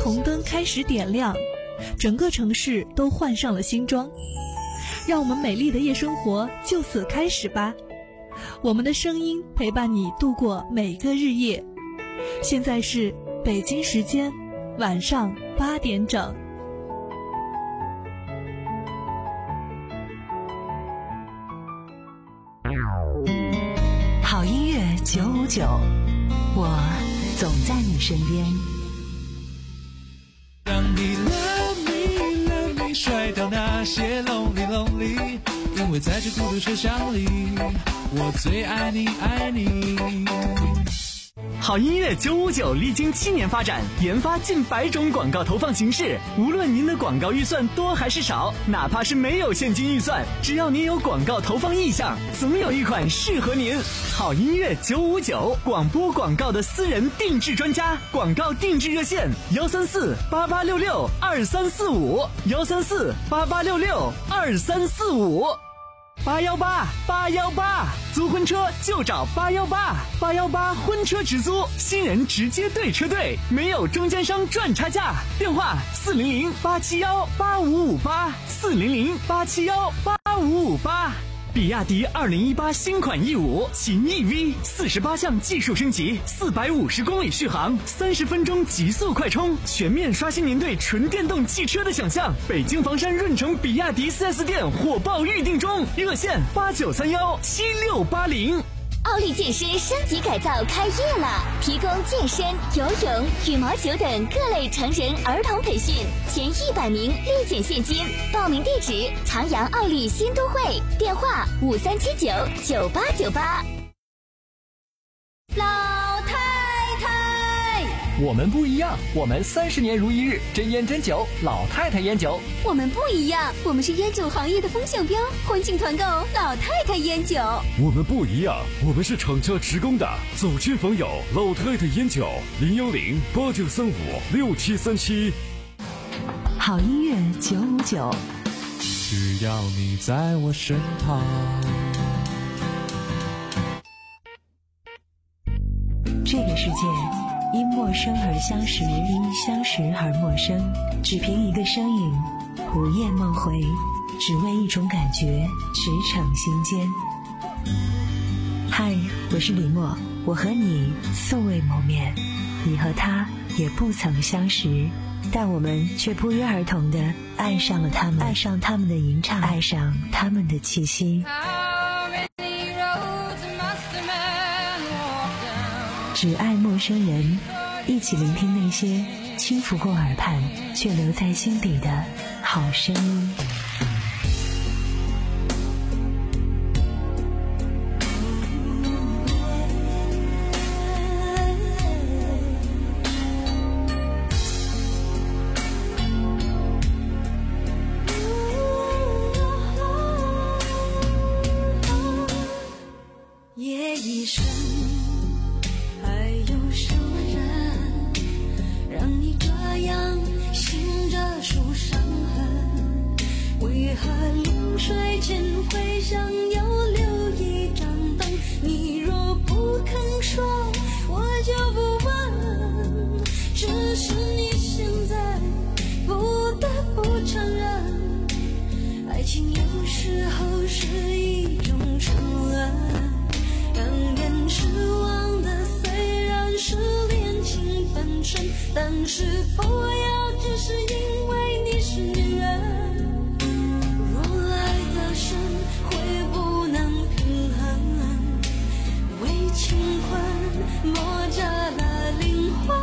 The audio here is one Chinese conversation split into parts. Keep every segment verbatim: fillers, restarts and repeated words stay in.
虹灯开始点亮，整个城市都换上了新装。让我们美丽的夜生活就此开始吧，我们的声音陪伴你度过每个日夜。现在是北京时间晚上八点整。 好音乐九五九，我总在你身边。 让你 love me love me 甩掉那些 lonely lonely， 因为在这孤独车厢里，我最爱你爱你。 好音乐九五九历经七年发展，研发近百种广告投放形式。无论您的广告预算多还是少，哪怕是没有现金预算，只要您有广告投放意向，总有一款适合您。好音乐九五九，广播广告的私人定制专家，广告定制热线幺三四八八六六二三四五幺三四八八六六二三四五。八幺八八幺八，租婚车就找八幺八，八幺八婚车直租，新人直接对车队，没有中间商赚差价。电话四零零八七幺八五五八，四零零八七幺八五五八。比亚迪二零一八新款 E 五 秦 E V， 四十八项技术升级，四百五十公里续航，三十分钟极速快充，全面刷新您对纯电动汽车的想象。北京房山润城比亚迪 四 S 店火爆预定中，热线八九三幺七六八零。 奥利健身升级改造开业了，提供健身、游泳、羽毛球等各类成人儿童培训，前一百名立减现金。报名地址：长阳奥利新都会，电话五三七九九八九八。 老太太， 我们不一样，我们三十年如一日，真烟真酒，老太太烟酒。 我们不一样，我们是烟酒行业的风向标，欢庆团购老太太烟酒。 我们不一样，我们是厂家直供的，走亲访友，老太太烟酒，零幺零八九三五六七三七。 好音乐九五九， 只要你在我身旁。 这个世界因陌生而相识，因相识而陌生，只凭一个身影，午夜梦回，只为一种感觉，驰骋心间。嗨，我是李默，我和你素未谋面，你和他也不曾相识，但我们却不约而同地爱上了他们，爱上他们的吟唱，爱上他们的气息。只爱陌生人，一起聆听那些轻拂过耳畔却留在心底的好声音。 夜已深，还有什么人让你这样醒着数伤痕？为何临睡前会想要留一盏灯？你若不肯说，我就不问，只是你现在不得不承认，爱情有时候是一种沉沦，让人失望的虽然是恋情本身，但是不要只是因为你是女人。若爱的深会不能平衡，为情困磨折了灵魂，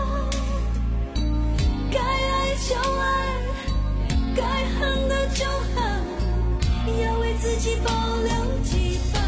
该爱就爱，该恨的就恨，要为自己保留几分。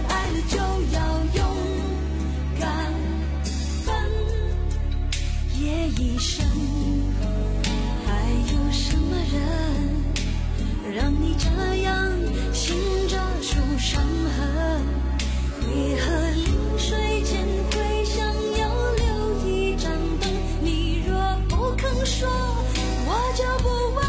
爱了就要勇敢奔夜一生，还有什么人让你这样醒着数伤痕？为何临水间会想要留一盏灯？你若不肯说，我就不问。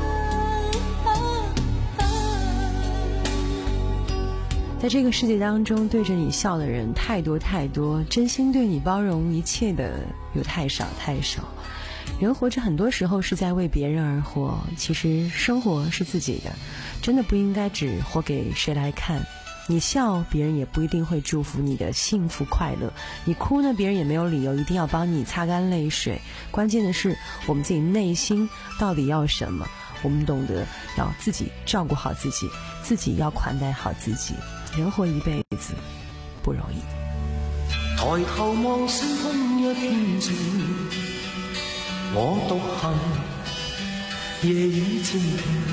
在这个世界当中，对着你笑的人太多太多，真心对你包容一切的又太少太少。人活着很多时候是在为别人而活，其实生活是自己的，真的不应该只活给谁来看。你笑，别人也不一定会祝福你的幸福快乐；你哭呢，别人也没有理由一定要帮你擦干泪水。关键的是，我们自己内心到底要什么？我们懂得要自己照顾好自己，自己要款待好自己。人活一辈子不容易。 抬头望星空一片静，我獨行，夜雨漸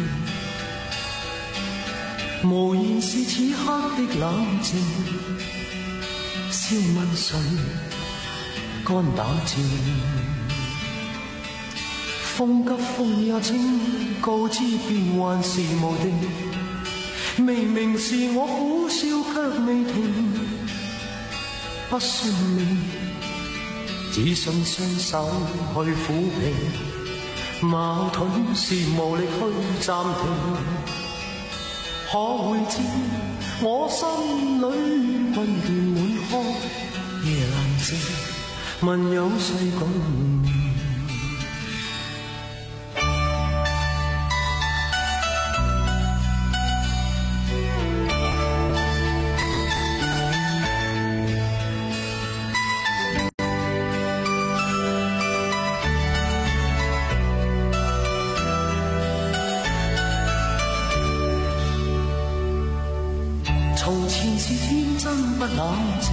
停，無言是此刻的冷靜。笑問誰肝膽戰？風急風也清，告知變幻是無定。明明是我苦笑卻未停，不信命，只信雙手去撫平。矛盾是無力去暫停，可會知我心裏困倦滿腔，夜闌靜，問有誰共鳴？從前是天真不冷靜，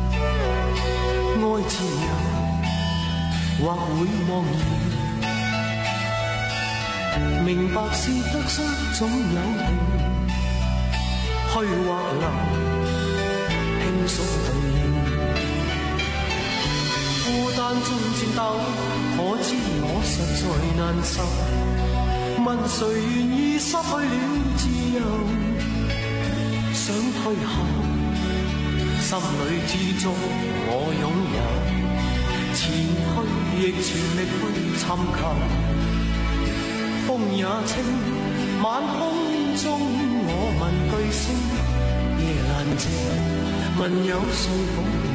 愛自由或會茫然，明白是得失總有定，虛或流，輕鬆對應。孤單中戰鬥，可知我實在難受。問誰願意失去了自由？想退後，心裏之中我擁有，前去亦全力去尋求。風也清，晚空中我問句聲，夜闌靜，問有誰共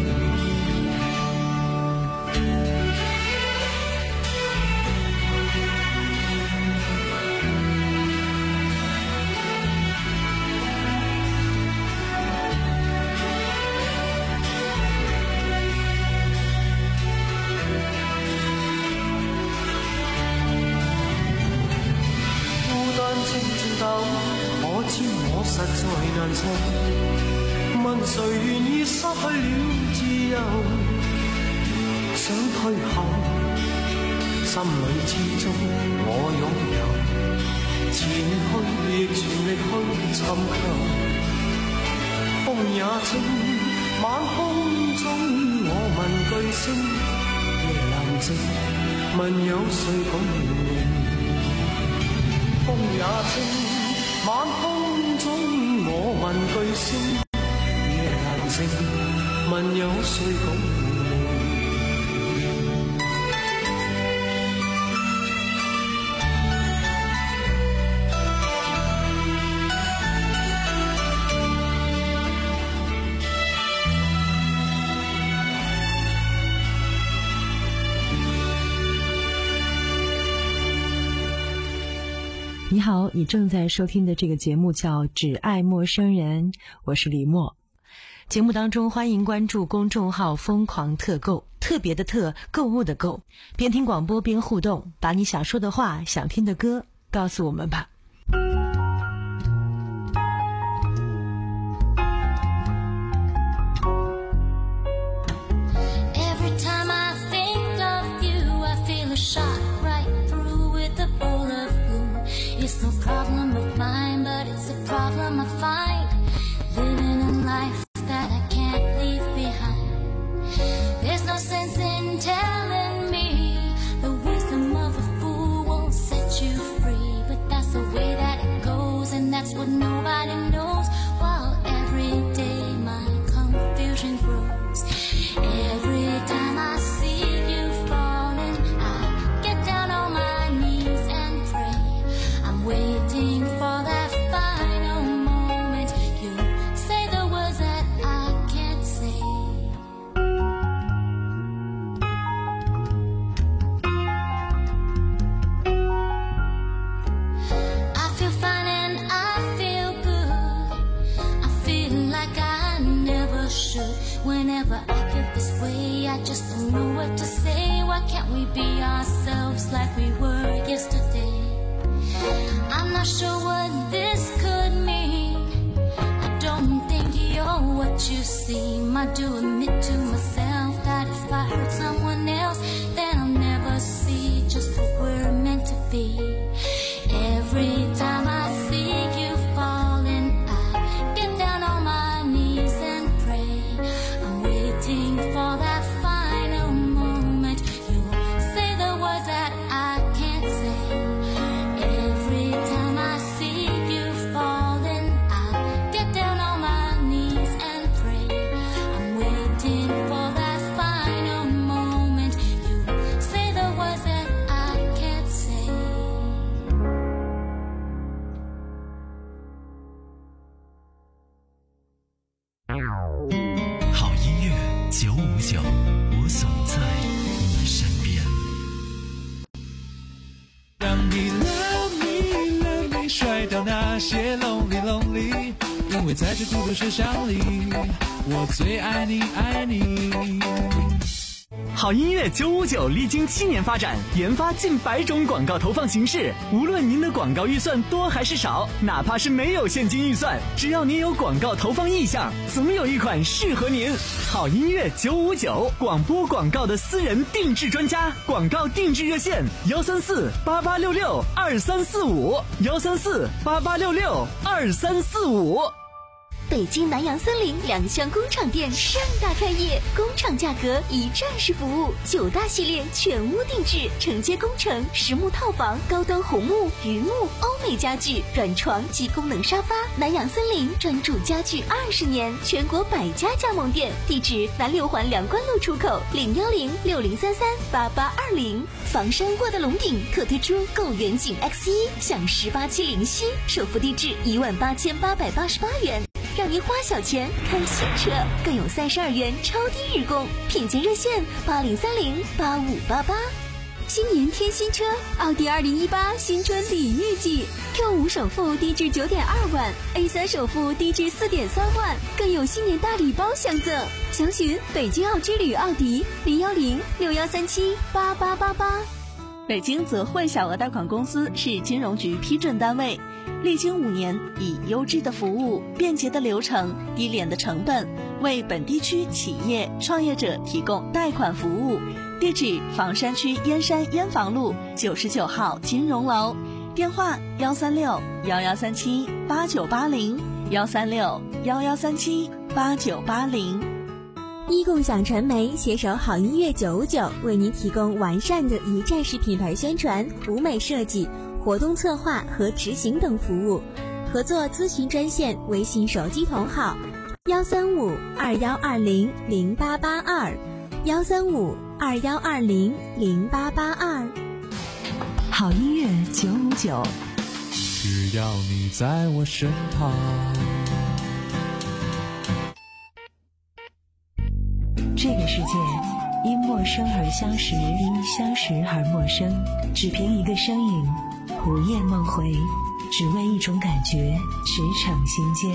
我知我實在難受，問誰願意失去了自由？想退後，心裏之中我擁有，前去亦全力去尋求。風也清，晚空中我問句聲，夜闌靜，問有誰共鳴？風也清，晚空中我問句聲，夜闌靜，問有誰共鳴？ 你好，你正在收听的这个节目叫《只爱陌生人》，我是李默。节目当中欢迎关注公众号疯狂特购，特别的特，购物的购，边听广播边互动，把你想说的话，想听的歌告诉我们吧。 It's no problem of mine, but it's a problem I find living in life. that's what nobody knows. While every day my confusion grows. Every time I see you falling, I get down on my knees and pray. I'm waiting for that final moment. You say the words that I can't say. I feel fine and I feel good. I feel like I never should. Whenever I feel this way, I just don't know what to say. Why can't we be ourselves like we were yesterday? I'm not sure what this could mean. I don't think you're what you seem. I do admit to myself that if I hurt someone else, then I'll never see just what we're meant to be. Every time I see you falling, I get down on my knees and pray. I'm waiting for that final moment. You say the words that I can't say. Every time I see you falling, I get down on my knees and pray. I'm waiting for that final moment. You say the words that I can't say. 好音乐九五九，我总在你身边。 让你 love me love me 甩掉那些 lonely lonely， 因为在这孤独车厢里，我最爱你爱你。 好音乐九五九历经七年发展，研发近百种广告投放形式。无论您的广告预算多还是少，哪怕是没有现金预算，只要您有广告投放意向，总有一款适合您。好音乐九五九，广播广告的私人定制专家，广告定制热线：幺三四八八六六二三四五，幺三四八八六六二三四五。 北京南洋森林两厢工厂店盛大开业，工厂价格一站式服务，九大系列全屋定制，承接工程、实木套房、高端红木、榆木、欧美家具、软床及功能沙发。南洋森林专注家具二十年，全国百家加盟店，地址南六环梁关路出口零幺零六零三三八八二零。房山沃德龙顶可推出购远景 X 一，享十八期零息，首付低至一万八千八百八十八元。让您花小钱看新车，更有三十二元超低日供，品鉴热线八零三零八五八八。新年添新车，奥迪二零一八新春礼遇季 ，Q 五首付低至九点二万 ，A 三首付低至四点三万，更有新年大礼包相赠。详询北京奥之旅奥迪零幺零六幺三七八八八八。 北京泽汇小额贷款公司是金融局批准单位，历经五年，以优质的服务、便捷的流程、低廉的成本，为本地区企业创业者提供贷款服务。地址：房山区燕山燕房路九十九号金融楼，电话：幺三六幺幺三七八九八零，幺三六幺幺三七八九八零。 一共享传媒携手好音乐九五九，为您提供完善的一站式品牌宣传、舞美设计、活动策划和执行等服务。合作咨询专线：微信手机同号幺三五二幺二零零八八二，幺三五二幺二零零八八二。 好音乐九五九， 只要你在我身旁。 这个世界因陌生而相识，因相识而陌生，只凭一个身影，午夜梦回，只为一种感觉，驰骋心间。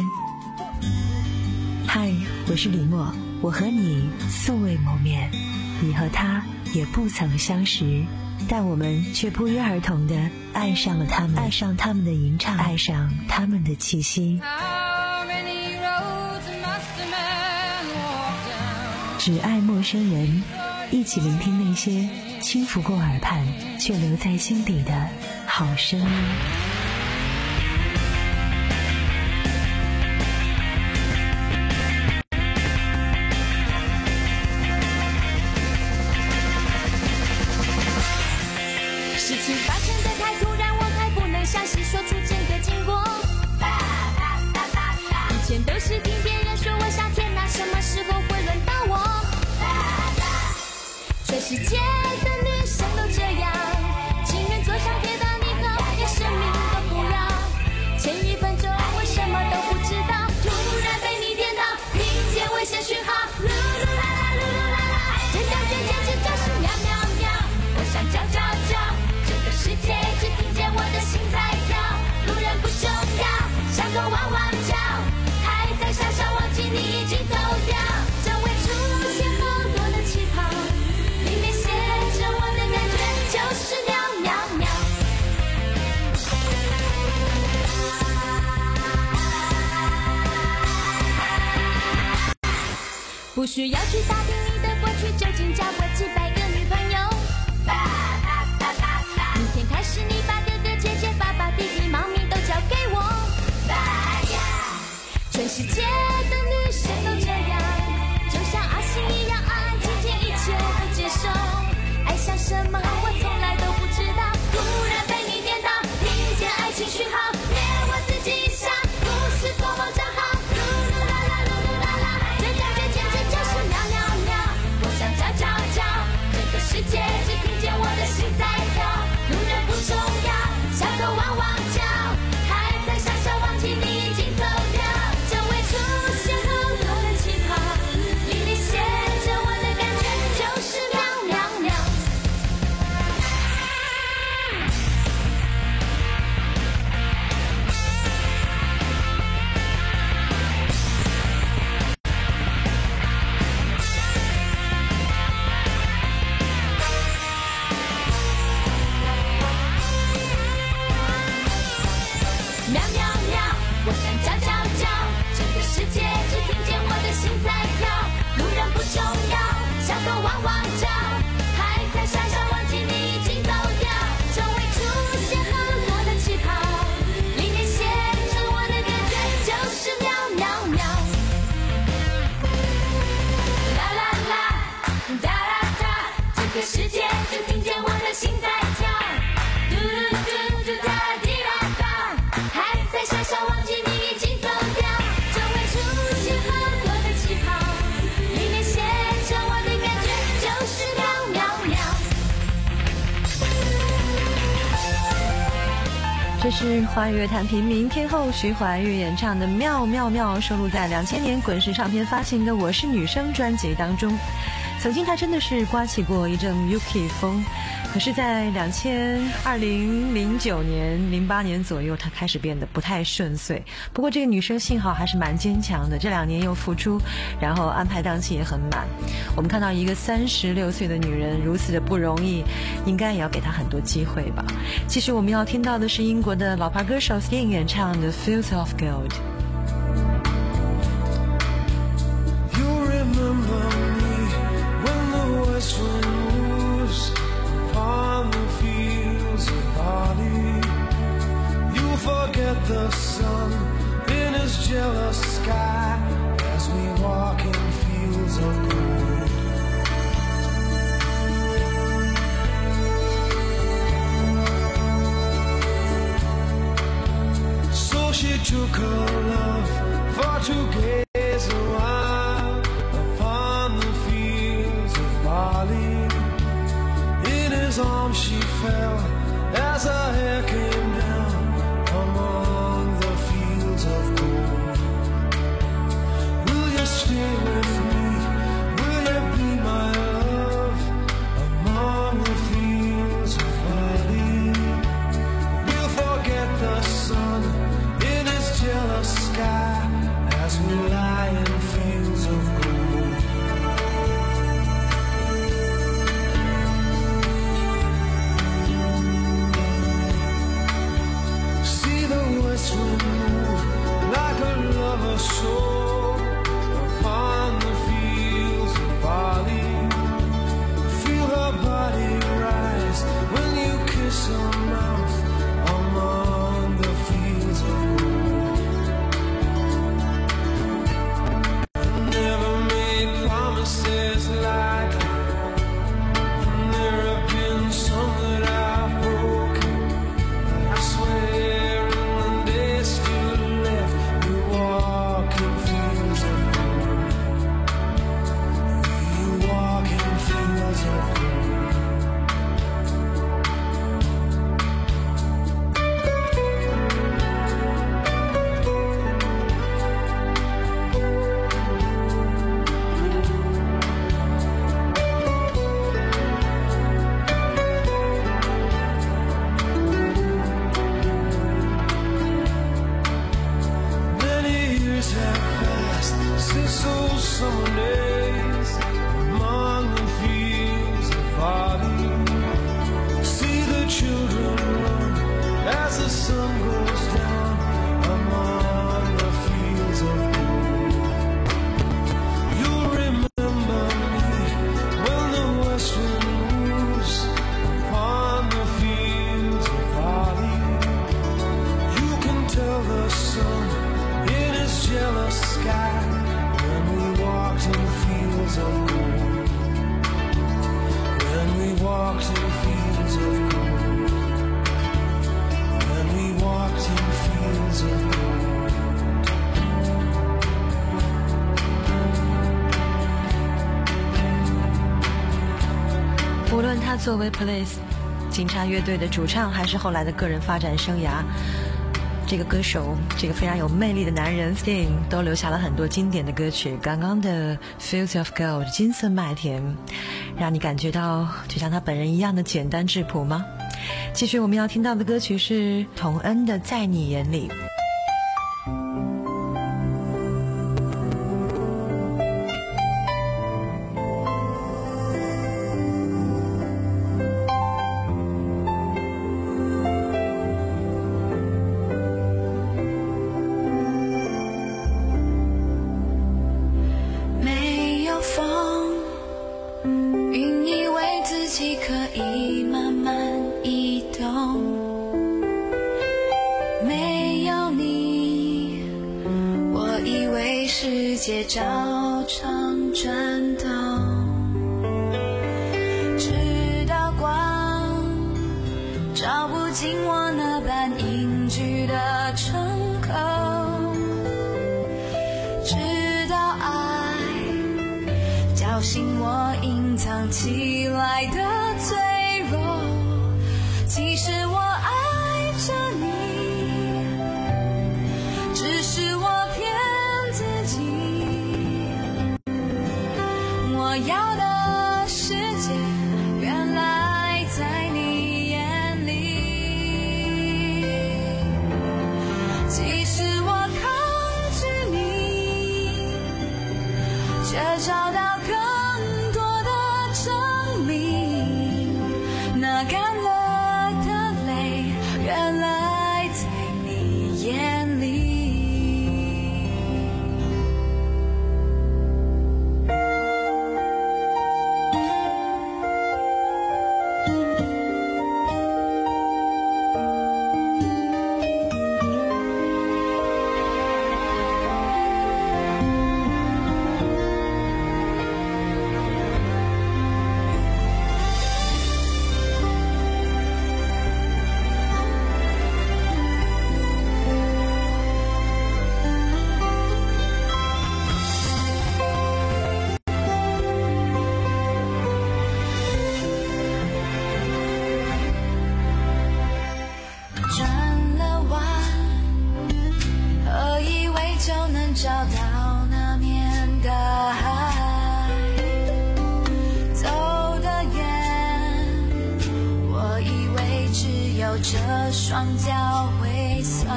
嗨，我是李默，我和你素未谋面，你和他也不曾相识，但我们却不约而同地爱上了他们，爱上他们的吟唱，爱上他们的气息。只爱陌生人，一起聆听那些轻拂过耳畔却留在心底的好声音。 事情发生的太突然，我还不能详细说出整个经过。 不需要去打听你的过去究竟交过几百个女朋友。明天开始你把哥哥姐姐爸爸弟弟妈咪都交给我。全世界的女生都这样，就像阿信一样安安静静一切都接受。爱像什么我从来都不知道，突然被你颠倒，听见爱情讯号，连我自己一下，不是多么正好。噜噜啦啦噜噜啦啦，这感觉简直就是喵喵喵。我想叫叫叫，整个世界只听见我的心在跳。路人不重要，小狗汪汪叫，还在傻笑忘记你已经走掉。周围出现很多的气泡，里里写着我的感觉就是喵喵喵。喵喵喵，我想叫叫叫，整个世界只听见我的心在跳。路人不重要，小狗汪汪叫，还在傻笑忘记你已经走掉。周围出现很多的气泡，里面写着我的感觉就是喵喵喵。啦啦啦，哒啦哒，整个世界只听见我的心在跳。嘟嘟嘟嘟哒滴啦哒，还在傻笑忘记你已经走掉。周围出现很多的气泡，里面写着我的感觉就是喵喵喵。 这是华语乐坛平民天后徐怀钰演唱的《妙妙妙》，收录在两千年滚石唱片发行的《我是女生》专辑当中。曾经她真的是刮起过一阵 Yuki 风，可是在两千二零零九年零八年左右，她开始变得不太顺遂。不过这个女生幸好还是蛮坚强的，这两年又复出，然后安排档期也很满。我们看到一个三十六岁的女人如此的不容易，应该也要给她很多机会吧。其实我们要听到的是英国的老牌歌手 Sting 演唱的 Fields of Gold。You remember me when the west wind moves upon the fields of barley. You forget the sun in his jealous sky as we walk in fields of gold. So she took her love for to gaze a while upon the fields of barley. In his arms she fell as her hair came down among the fields of gold. Will you stay with me? Will you be my love among the fields of barley? We'll forget the sun in his jealous sky as we lie in fields of gold. See the west wind move like a lover's soul upon the fields of barley. Feel her body rise when you kiss her mouth among the fields of gold. Never made promises like that. There have been some that I've broken. I swear in the days still left, we walk in fields 无论他作为 Police 警察乐队的主唱，还是后来的个人发展生涯，这个歌手，这个非常有魅力的男人 Sting 都留下了很多经典的歌曲。刚刚的 Fields of Gold 金色麦田，让你感觉到就像他本人一样的简单质朴吗？继续我们要听到的歌曲是童恩的《在你眼里》。 照常转动，直到光照不进我那般隐居的窗口，直到爱叫醒我隐藏起来的脆弱。其实我爱着你，只是我骗自己。我要的世界原来在你眼里，即使我抗拒你，却找到更多的证明。那干了的泪原来在你眼里。找到那面的海，走得远，我以为只有这双脚会酸，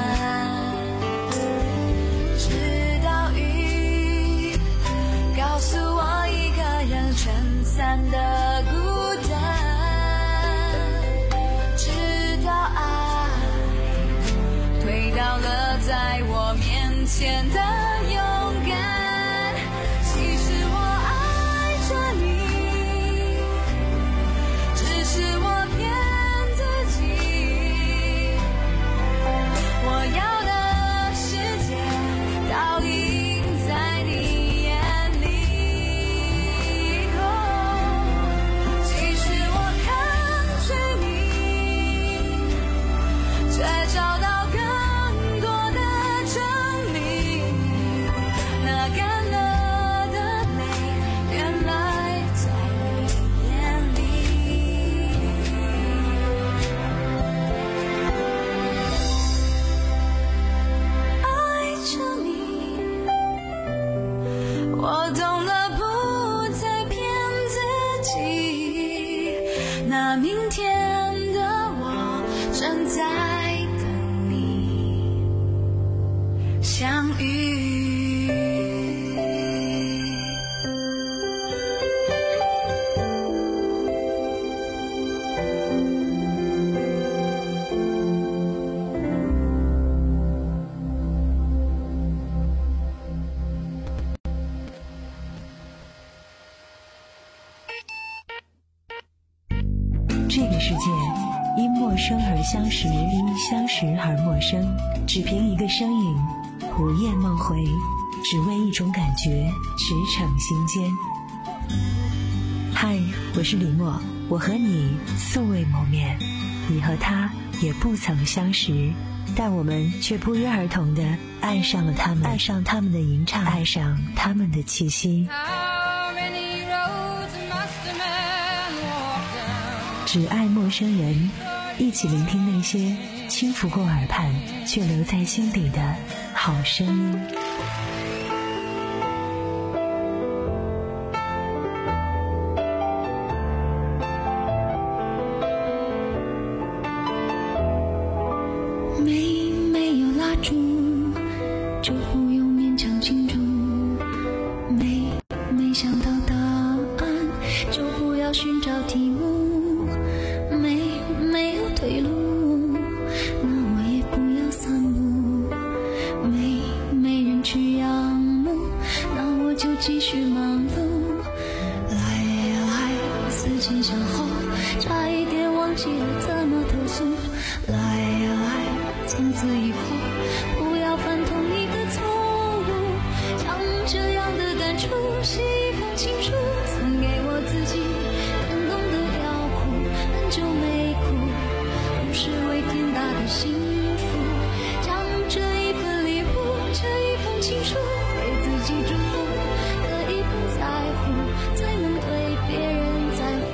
直到雨告诉我一个人撑伞的孤单，直到爱推倒了在我面前的相遇。 这个世界因陌生而相识，因相识而陌生，只凭一个身影，午夜梦回，只为一种感觉驰骋心间。嗨，我是李默，我和你素未谋面，你和他也不曾相识，但我们却不约而同地爱上了他们，爱上他们的吟唱，爱上他们的气息。 How many roads must a man walk down 只爱陌生人，一起聆听那些轻拂过耳畔却留在心底的好声音。 没没有蜡烛，就不用勉强庆祝。没没想到答案，就不要寻找题目。没没有退路，那我也不要散步。没没人去仰慕，那我就继续忙碌。来呀来，思前想后，差一点忘记了怎么投诉。来呀来，从此以后不要犯同一个错误。将这样的感触写一封情书，送给我自己。感动的要哭，很久没哭，不是为天大的幸福。将这一份礼物，这一封情书，给自己祝福。可以不在乎，才能对别人在乎。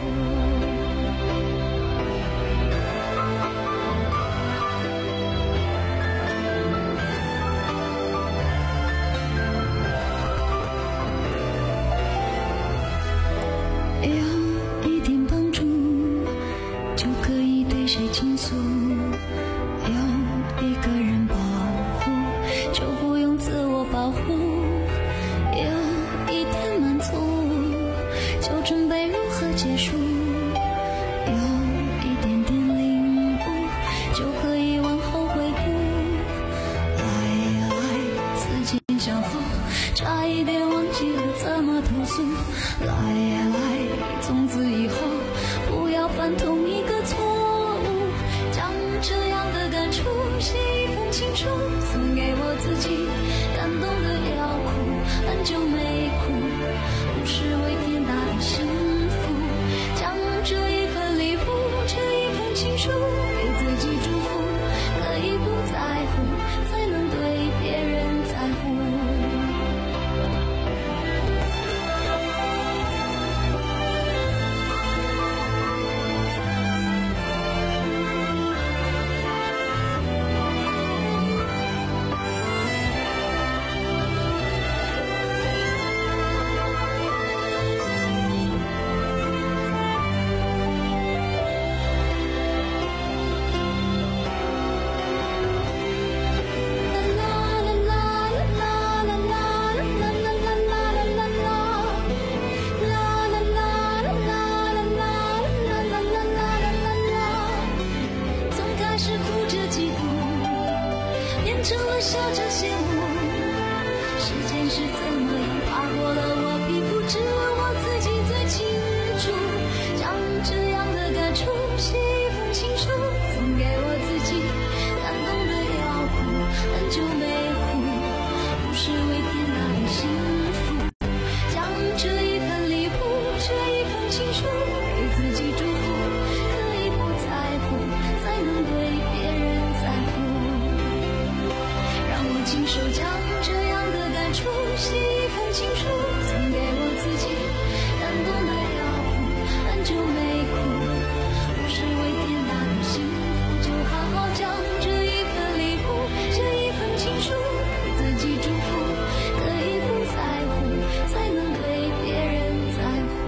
有一点帮助，就可以对谁倾诉。有一个人保护，就不用自我保护。有一点满足，就准备如何结束。有一点点领悟，就可以往后回顾。来呀来，思前想后，差一点忘记了怎么投诉。来呀来，从此以后不要犯同一个错误。将这样的感触写一封情书，送给我自己。感动的要哭，很久没哭，不是为天大的幸福。将这一份礼物，这一封情书，给自己祝福。可以不在乎，才能对别人在乎。成了笑着羡慕，时间是怎么样划过了我皮肤，只有我自己最清楚。将这样的感触写一封情书，送给我自己。感动的要哭，很久没哭，不是为天大的幸福。将这一份礼物，这一封情书，给自己祝福。可以不在乎，才能对别人在乎。亲手将这样的感触写一封情书，送给我自己。感动的要哭，很久没哭，不是为天大的幸福。就好好将这一份礼物，这一份情书，给自己祝福。可以不在乎，才能对别人在乎。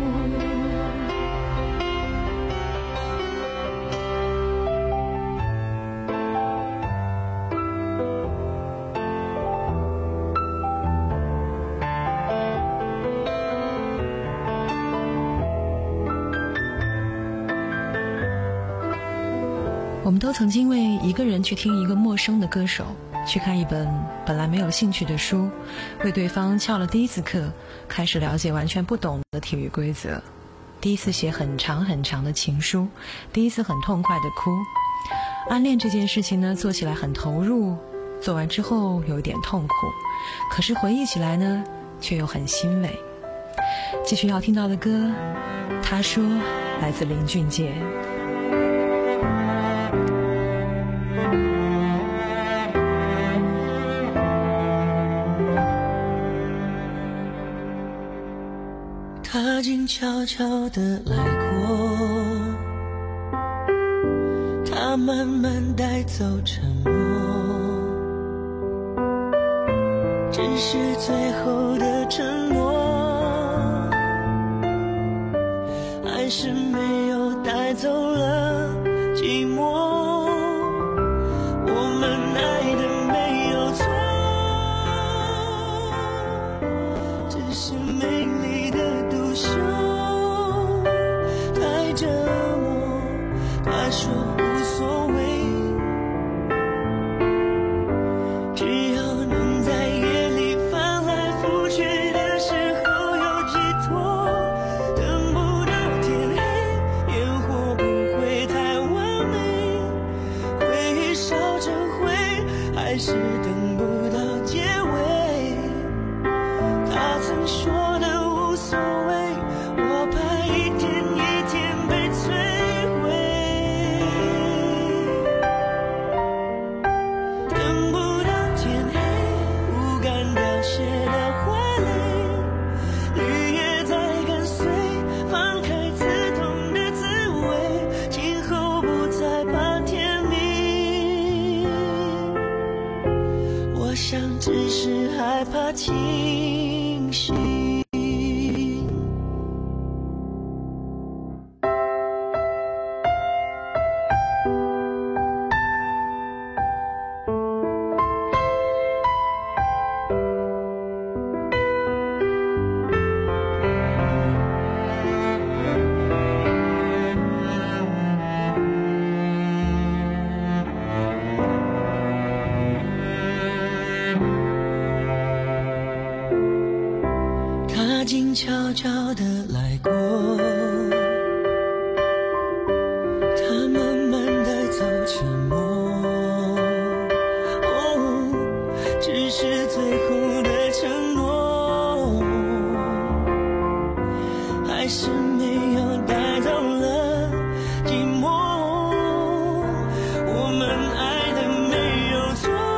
我们都曾经为一个人去听一个陌生的歌手，去看一本本来没有兴趣的书，为对方翘了第一次课，开始了解完全不懂的体育规则，第一次写很长很长的情书，第一次很痛快的哭。暗恋这件事情呢，做起来很投入，做完之后有一点痛苦，可是回忆起来呢，却又很欣慰。继续要听到的歌，他说，来自林俊杰。 他静悄悄地来过， 慢慢带走沉默，只是最后的承诺，还是没有带走了寂寞。我们爱的没有错，只是美丽的独秀太折磨。他说无所谓，只要能在夜里翻来覆去的时候有寄托，等不到天黑，烟火不会太完美，回忆烧成灰，还是等不到结尾。他曾说的无所谓，我怕一天一天被摧毁。等不到天黑，不敢凋谢的花蕾，绿叶在跟随，放开刺痛的滋味，今后不再怕天明。我想只是害怕清醒。他静悄悄地来过，他慢慢带走沉默，哦，只是最后的承诺，还是没有带走了寂寞。我们爱的没有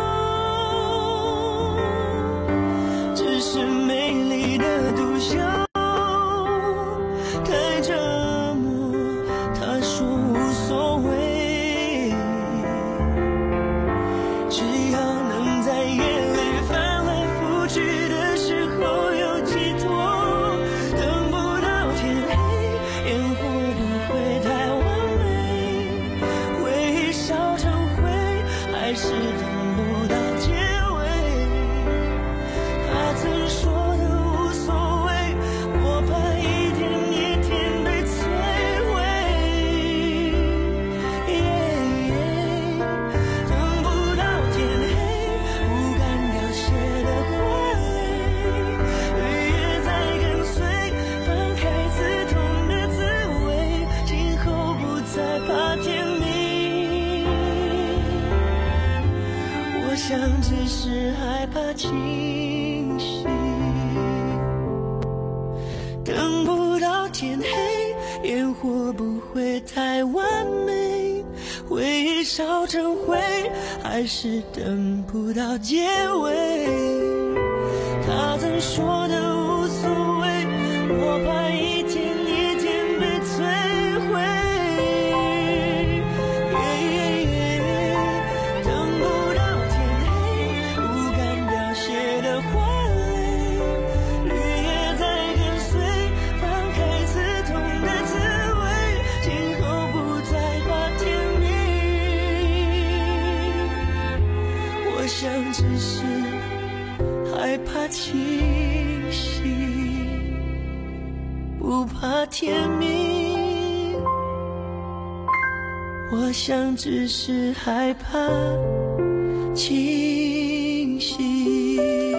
错，只是美丽的独秀太折磨。他说无所谓，只要能在夜里翻来覆去的时候有寄托，等不到天黑，烟火不会太完美，回忆烧成灰，还是等不到结尾。他曾说的无所谓，我怕一天一天被摧毁。等不到天黑，不敢凋谢的花蕾，绿叶在跟随，放开刺痛的滋味，今后不再怕天明。我想只是害怕清醒。等不到天黑，烟火不会太完美，回忆烧成灰，还是等不到结尾。他曾说的无所谓，我怕一天一天被摧毁。等不到天黑，不敢凋谢的花蕾，绿叶在跟随，放开刺痛的滋味，今后不再怕天明。我想只是害怕清醒，不怕天明。我想只是害怕清醒。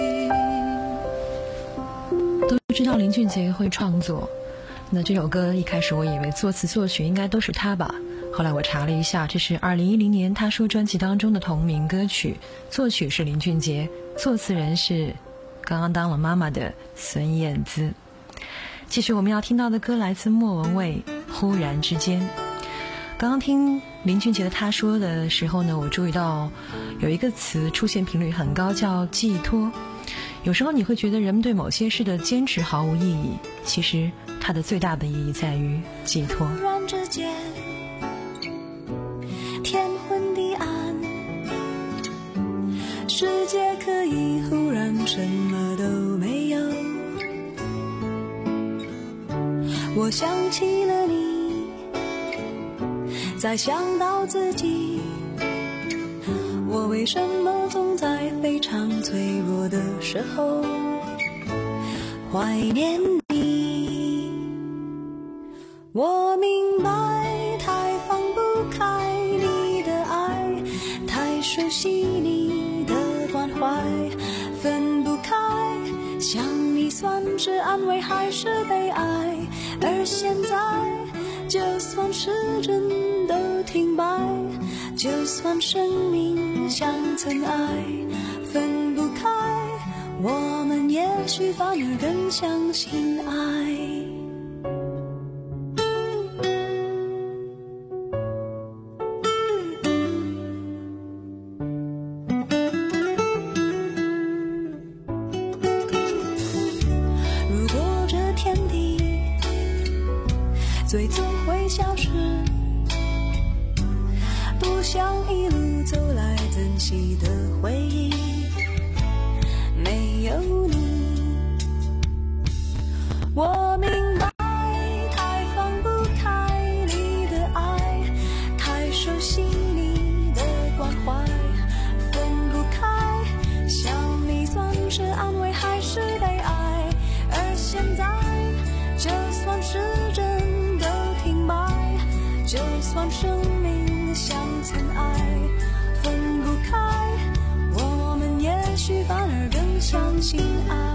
都知道林俊杰会创作，那这首歌一开始我以为作词作曲应该都是他吧，后来我查了一下，这是二零一零年他说专辑当中的同名歌曲，作曲是林俊杰，作词人是刚刚当了妈妈的孙燕姿。其实我们要听到的歌来自莫文蔚，忽然之间。刚刚听林俊杰的他说的时候呢，我注意到有一个词出现频率很高，叫寄托。有时候你会觉得人们对某些事的坚持毫无意义，其实它的最大的意义在于寄托。 忽然之间，天什么都没有。我想起了你，再想到自己，我为什么总在非常脆弱的时候怀念你？我明白，太放不开你的爱，太熟悉你的关怀，分不开，想你算是安慰还是悲哀？而现在，就算时针都停摆，就算生命像尘埃，分不开，我们也许反而更相信爱。如果这天地最终会消失，不想一路走来珍惜的回忆没有你。我明白，太放不开你的爱，太熟悉你的关怀，分不开，想你算是安慰还是悲哀？而现在，就算时针都停摆，就算生命像尘埃，分不开，我们也许反而更相信爱。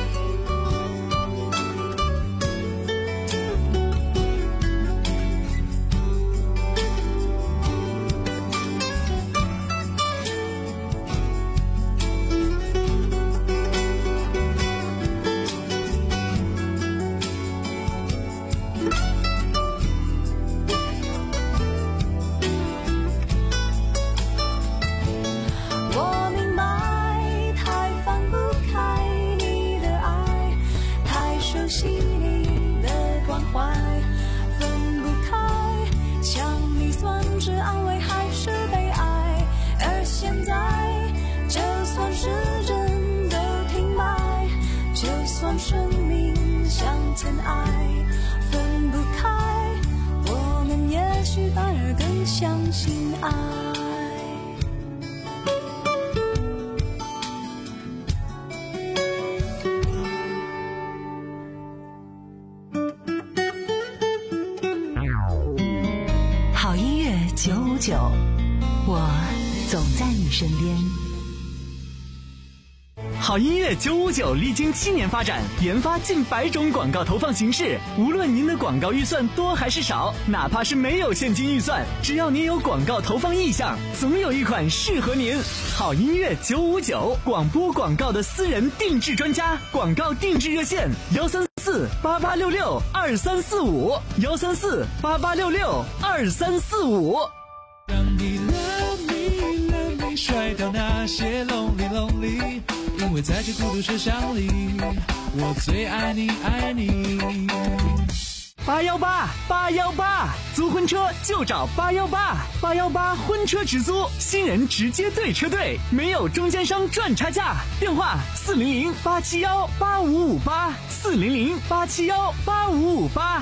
生命像尘埃，分不开，我们也许反而更相信爱。 好音乐九五九，我总在你身边。 好音乐九五九历经七年发展，研发近百种广告投放形式。无论您的广告预算多还是少，哪怕是没有现金预算，只要您有广告投放意向，总有一款适合您。好音乐九五九，广播广告的私人定制专家，广告定制热线幺三四八八六六二三四五幺三四八八六六二三四五。 让你 love me love me 甩掉那些 lonely lonely， 因为在这孤独车厢里，我最爱你爱你。 八幺八八幺八，租婚车就找八幺八，八幺八婚车直租，新人直接对车队，没有中间商赚差价。电话四零零八七幺八五五八，四零零八七幺八五五八。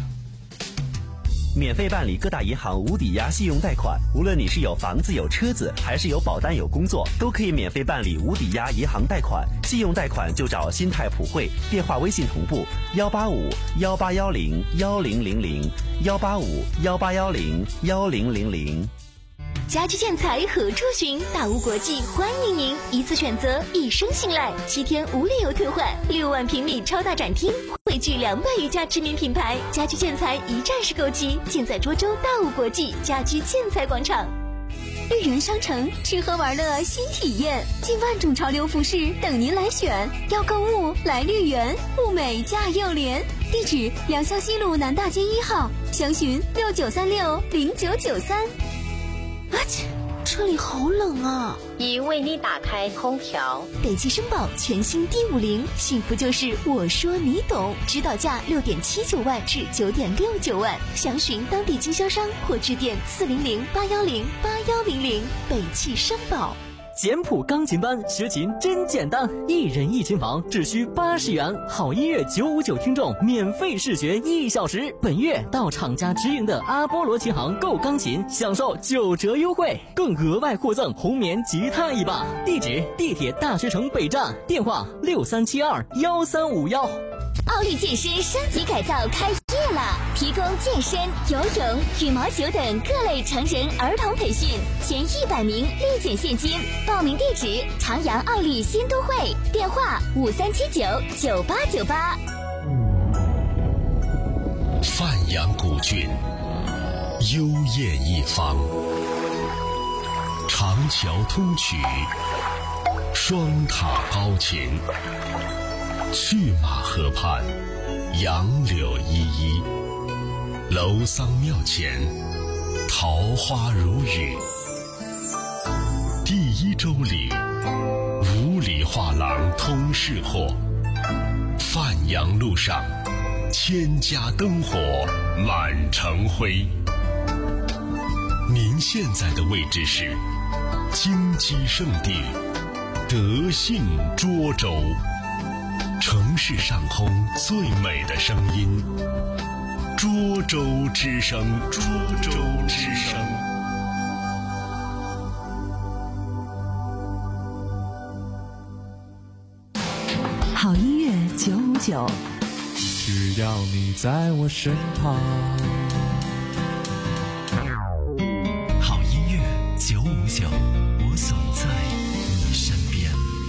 免费办理各大银行无抵押信用贷款，无论你是有房子有车子，还是有保单有工作，都可以免费办理无抵押银行贷款。信用贷款就找新泰普惠，电话微信同步幺八五幺八幺零幺零零零幺八五幺八幺零幺零零零。 家居建材何处寻？大屋国际欢迎您，一次选择，一生信赖，七天无理由退换，六万平米超大展厅，汇聚两百余家知名品牌，家居建材一站式购齐，尽在涿州大屋国际家居建材广场。绿园商城，吃喝玩乐新体验，近万种潮流服饰等您来选。要购物来绿园，物美价又廉。地址：良乡西路南大街一号，详询六九三六零九九三。啊切，车里好冷啊！ 已为你打开空调。 北汽绅宝全新 D 五零，幸福就是我说你懂，指导价六点七九万至九点六九万，详询当地经销商或致电四零零八幺零八幺零零。北汽绅宝。 简谱钢琴班，学琴真简单，一人一琴房，只需八十元。好音乐九五九听众免费试学一小时。本月到厂家直营的阿波罗琴行购钢琴，享受九折优惠，更额外获赠红棉吉他一把。地址：地铁大学城北站，电话六三七二幺三五幺。 奥利健身升级改造开业了，提供健身、游泳、羽毛球等各类成人儿童培训，前一百名立减现金。报名地址：长阳奥利新都会，电话五三七九九八九八。 范阳古郡，幽艳一方，长桥通衢，双塔高琴。去马河畔，杨柳依依，楼桑庙前，桃花如雨。第一周里，五里画廊通市货，范阳路上，千家灯火满城辉。您现在的位置是金鸡圣地德信涿州，城市上空最美的声音，涿州之声，涿州之声。 好音乐九五九， 只要你在我身旁。 好音乐九五九，我总在你身边。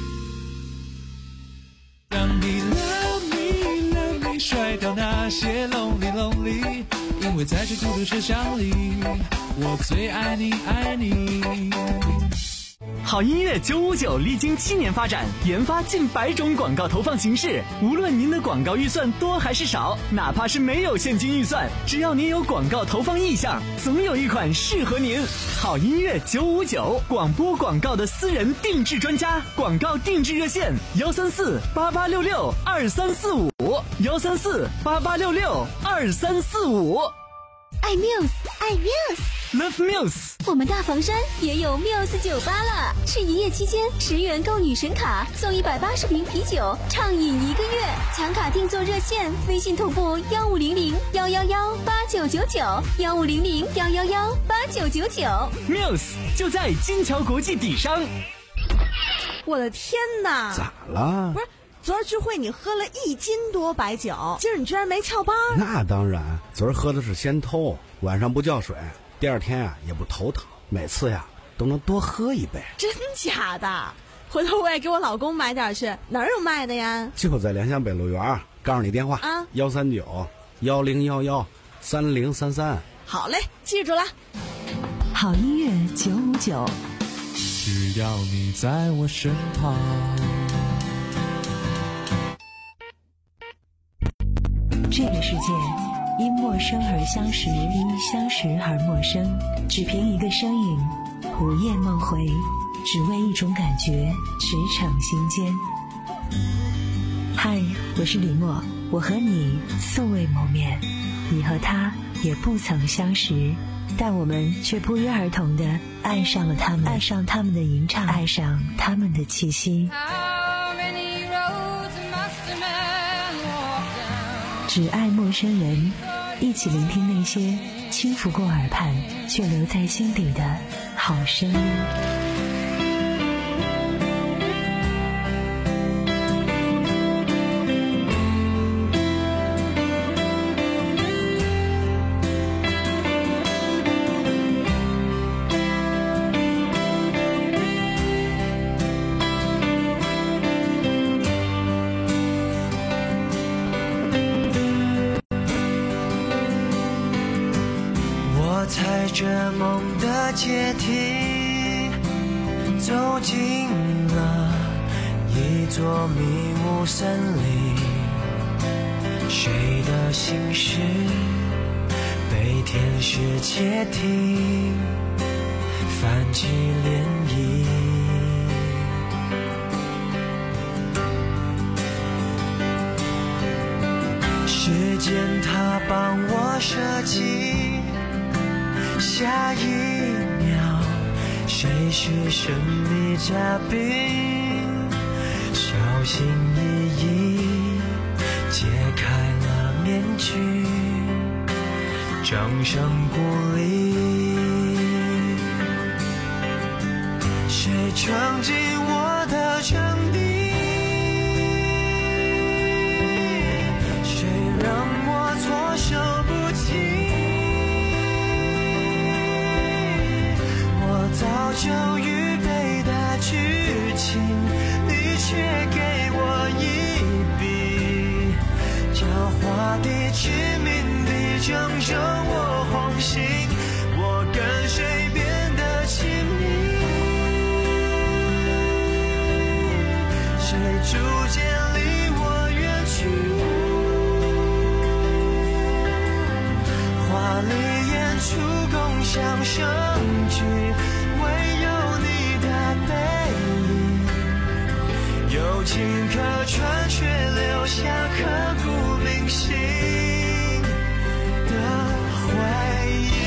让你 love me love me 甩掉那些 lonely lonely， 因为在这孤独车厢里，我最爱你爱你。 好音乐九五九历经七年发展，研发近百种广告投放形式。无论您的广告预算多还是少，哪怕是没有现金预算，只要您有广告投放意向，总有一款适合您。好音乐九五九，广播广告的私人定制专家，广告定制热线：幺三四八八六六二三四五，幺三四八八六六二三四五。 爱 Muse， 爱 Muse。Love Muse， 我们大房山也有 Muse 酒吧了。是营业期间，十元购女神卡送一百八十瓶啤酒，畅饮一个月。抢卡定做热线，微信同步幺五零零幺幺幺八九九九，幺五零零幺幺幺八九九九。 Muse 就在金桥国际底商。 我的天哪！ 咋了？ 不是。昨儿聚会你喝了一斤多白酒，今儿你居然没翘班？ 那当然，昨儿喝的是先偷，晚上不叫水，第二天啊也不头疼，每次呀都能多喝一杯。 真假的？回头我也给我老公买点去，哪儿有卖的呀？ 就在联想北路园，告诉你电话啊，幺三九幺零幺幺三零三三。 好嘞，记住了。 好音乐九五九， 只要你在我身旁。 这个世界因陌生而相识，因相识而陌生，只凭一个身影，午夜梦回，只为一种感觉，驰骋心间。嗨，我是李默，我和你素未谋面，你和他也不曾相识，但我们却不约而同地爱上了他们，爱上他们的吟唱，爱上他们的气息。只爱陌生人，一起聆听那些轻拂过耳畔却留在心底的好声音。 踩着梦的阶梯，走进了一座迷雾森林，谁的心事被天使窃听，泛起涟漪。时间它帮我设计，下一秒谁是神秘嘉宾？小心翼翼揭开了面具，掌声鼓励。谁闯进我的场地？谁让我措手不及？我早就预备的剧情，你却给我一笔，狡猾地、致命地正中我红心，我跟谁变得亲密？谁逐渐离我远去？华丽演出共享盛举，唯有你的背影，友情可传，却留下刻骨铭心的回忆。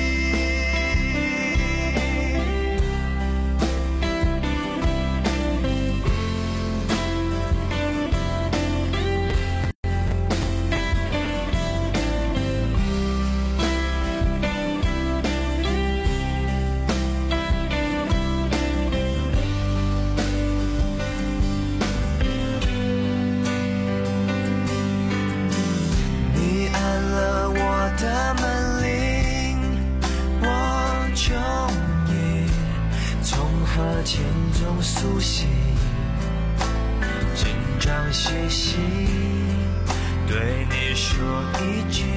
千种苏醒，紧张兮兮，对你说一句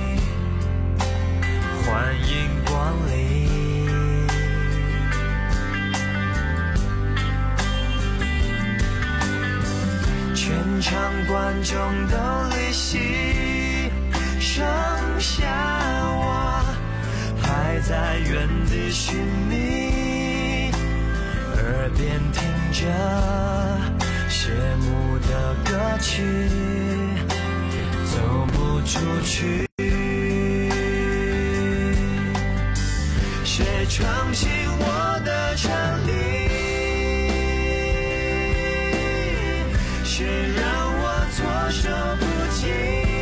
欢迎光临。全场观众都离席，剩下我还在原地寻觅，耳边听着谢幕的歌曲，走不出去。谁闯进我的场地？谁让我措手不及？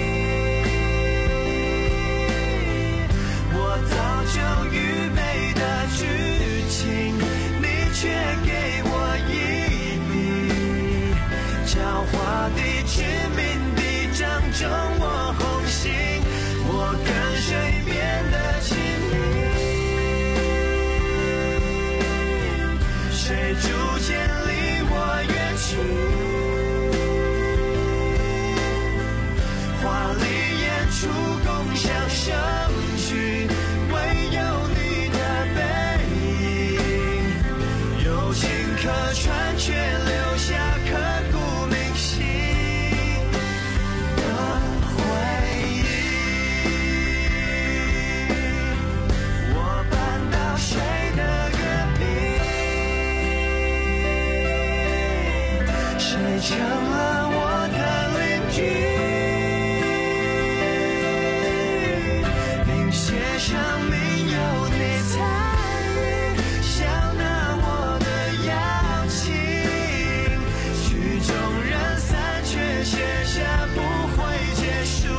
我早就预备的剧情，你却给我一笔，狡猾地、致命地正中我红心，我跟谁变得亲密？谁逐渐离我远去？华丽演出共享盛举，唯有你的背影，友情可传，却留下刻骨铭心的回忆。我搬到谁的隔壁？谁成了我的邻居？写上名有你参与，想拿我的邀请，曲终人散，却写下不会结束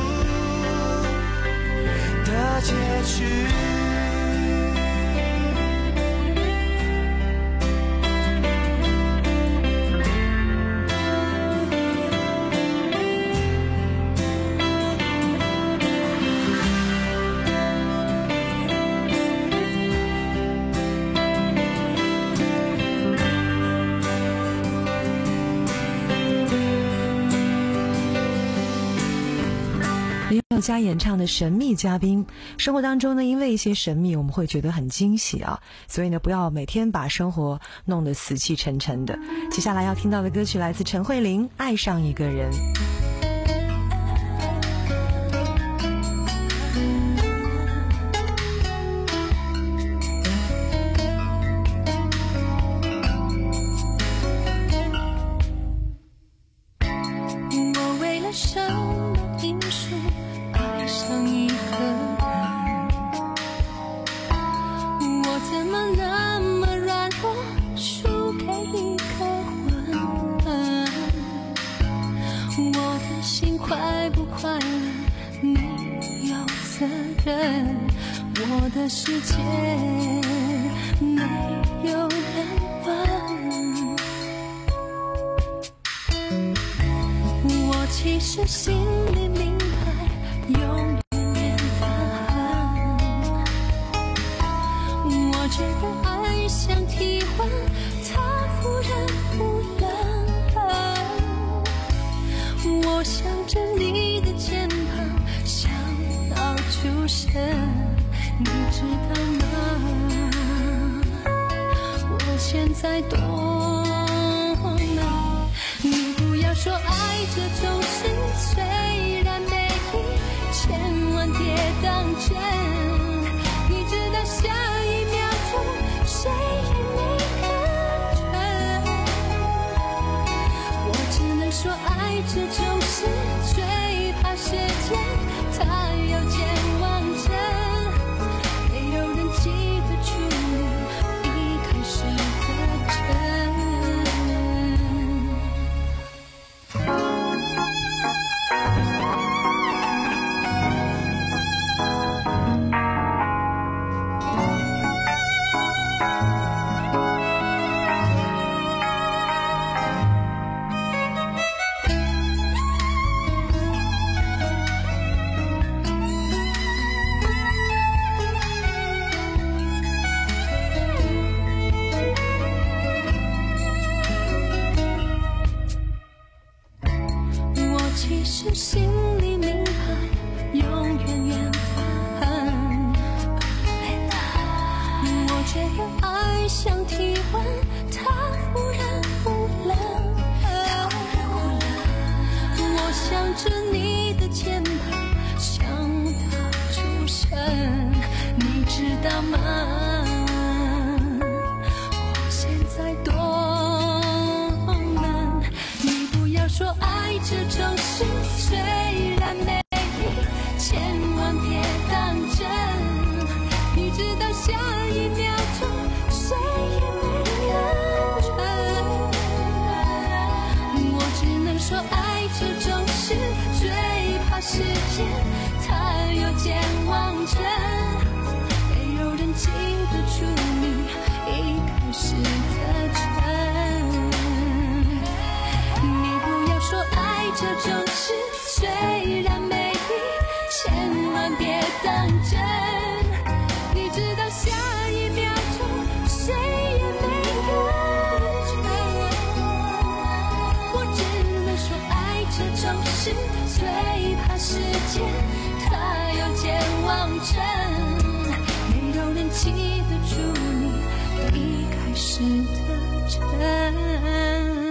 的结局。 家演唱的神秘嘉宾，生活当中呢，因为一些神秘我们会觉得很惊喜啊，所以呢不要每天把生活弄得死气沉沉的。接下来要听到的歌曲来自陈慧琳，《爱上一个人》。 我为了什么因素爱上一个人？我怎么那么软弱， 心快不快乐，你有责任。我的世界没有人问，我其实心里明白，永远变得很。我觉得爱像体温，它忽然不冷。我想着你的肩膀，想到出神。你知道吗？我现在多难。你不要说爱这种事虽然美丽，千万别当真。你知道下一秒钟谁也没看准。我只能说爱这种事最怕时间，它有健忘症。记得住你一开始的是心里明白，永远远得很。我觉得爱像体温，它忽然不冷。我想着你的肩膀，想到出神，你知道吗？我现在多难。你不要说爱这种事虽然美丽，千万别当真。你知道下一秒钟谁也没看准。我只能说爱这种事最怕时间，它有健忘症。没有人记得住你一开始的真。你不要说爱这种事虽然美丽，千万别当真。你知道下一秒钟谁也没看准。我只能说爱这种事最怕时间，它有健忘症。没有人记得住你一开始的真。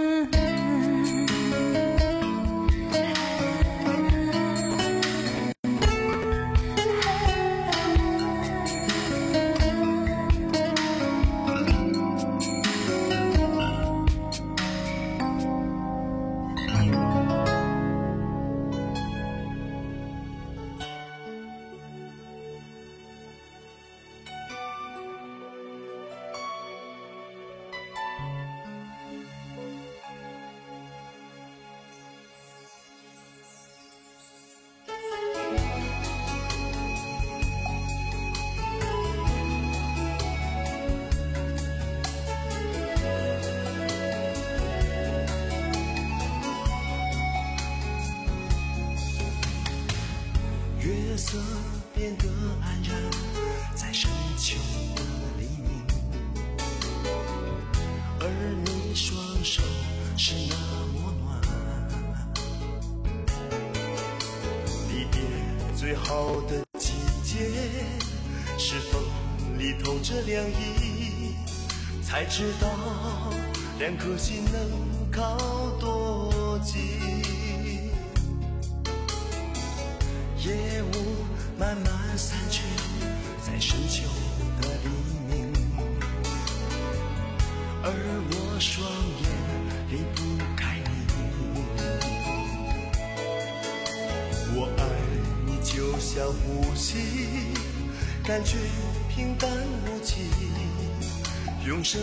月色变得黯然，在深秋的黎明，而你双手是那么暖。离别最好的季节，是风里透着凉意，才知道两颗心能靠多近。夜雾慢慢散去，在深秋的黎明，而我双眼离不开你。我爱你就像呼吸，感觉平淡无奇，用生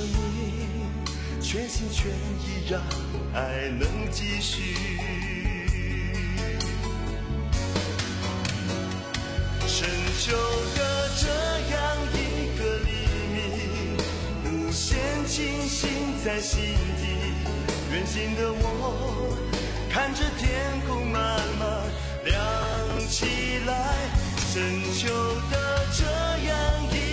命全心全意让爱能继续。 在心底。远行的我，看着天空慢慢亮起来，深秋的这